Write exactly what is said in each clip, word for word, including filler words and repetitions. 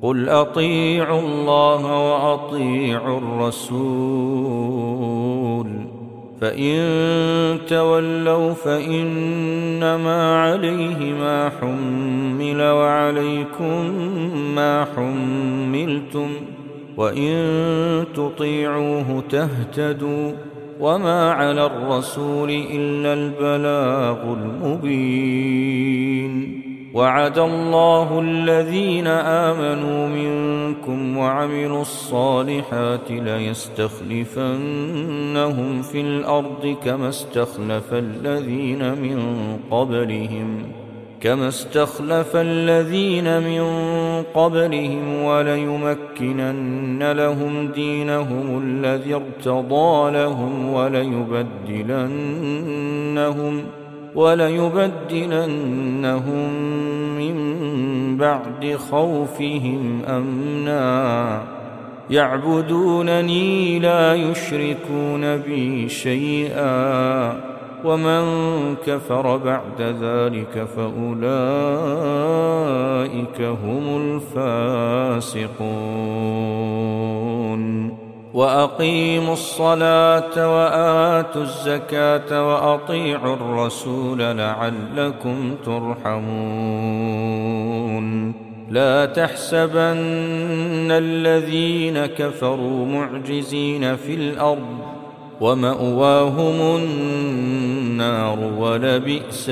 قل أطيعوا الله وأطيعوا الرسول فإن تولوا فإنما عليه ما حمل وعليكم ما حملتم وإن تطيعوه تهتدوا وما على الرسول إلا البلاغ المبين. وعد الله الذين آمنوا منكم وعملوا الصالحات ليستخلفنهم في الأرض كما استخلف الذين من قبلهم كما استخلف الذين من قبلهم وليمكنن لهم دينهم الذي ارتضى لهم وليبدلنهم وليبدلنهم من بعد خوفهم أمنا يعبدونني لا يشركون بي شيئا ومن كفر بعد ذلك فأولئك هم الفاسقون. وأقيموا الصلاة وآتوا الزكاة وأطيعوا الرسول لعلكم ترحمون. لا تحسبن الذين كفروا معجزين في الأرض ومأواهم النار ولبئس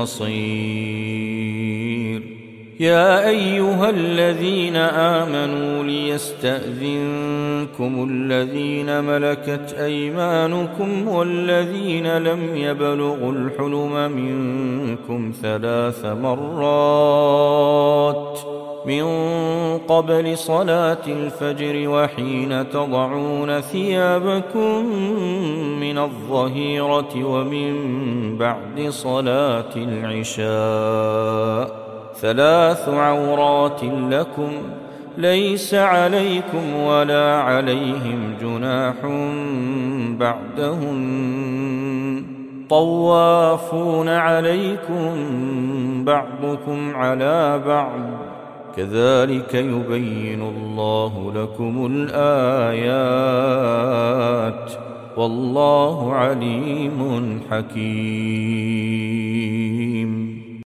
المصير. يا أيها الذين آمنوا ليستأذنكم الذين ملكت أيمانكم والذين لم يبلغوا الحلم منكم ثلاث مرات من قبل صلاة الفجر وحين تضعون ثيابكم من الظهيرة ومن بعد صلاة العشاء ثلاث عورات لكم ليس عليكم ولا عليهم جناح بعدهن طوافون عليكم بعضكم على بعض كذلك يبين الله لكم الآيات والله عليم حكيم.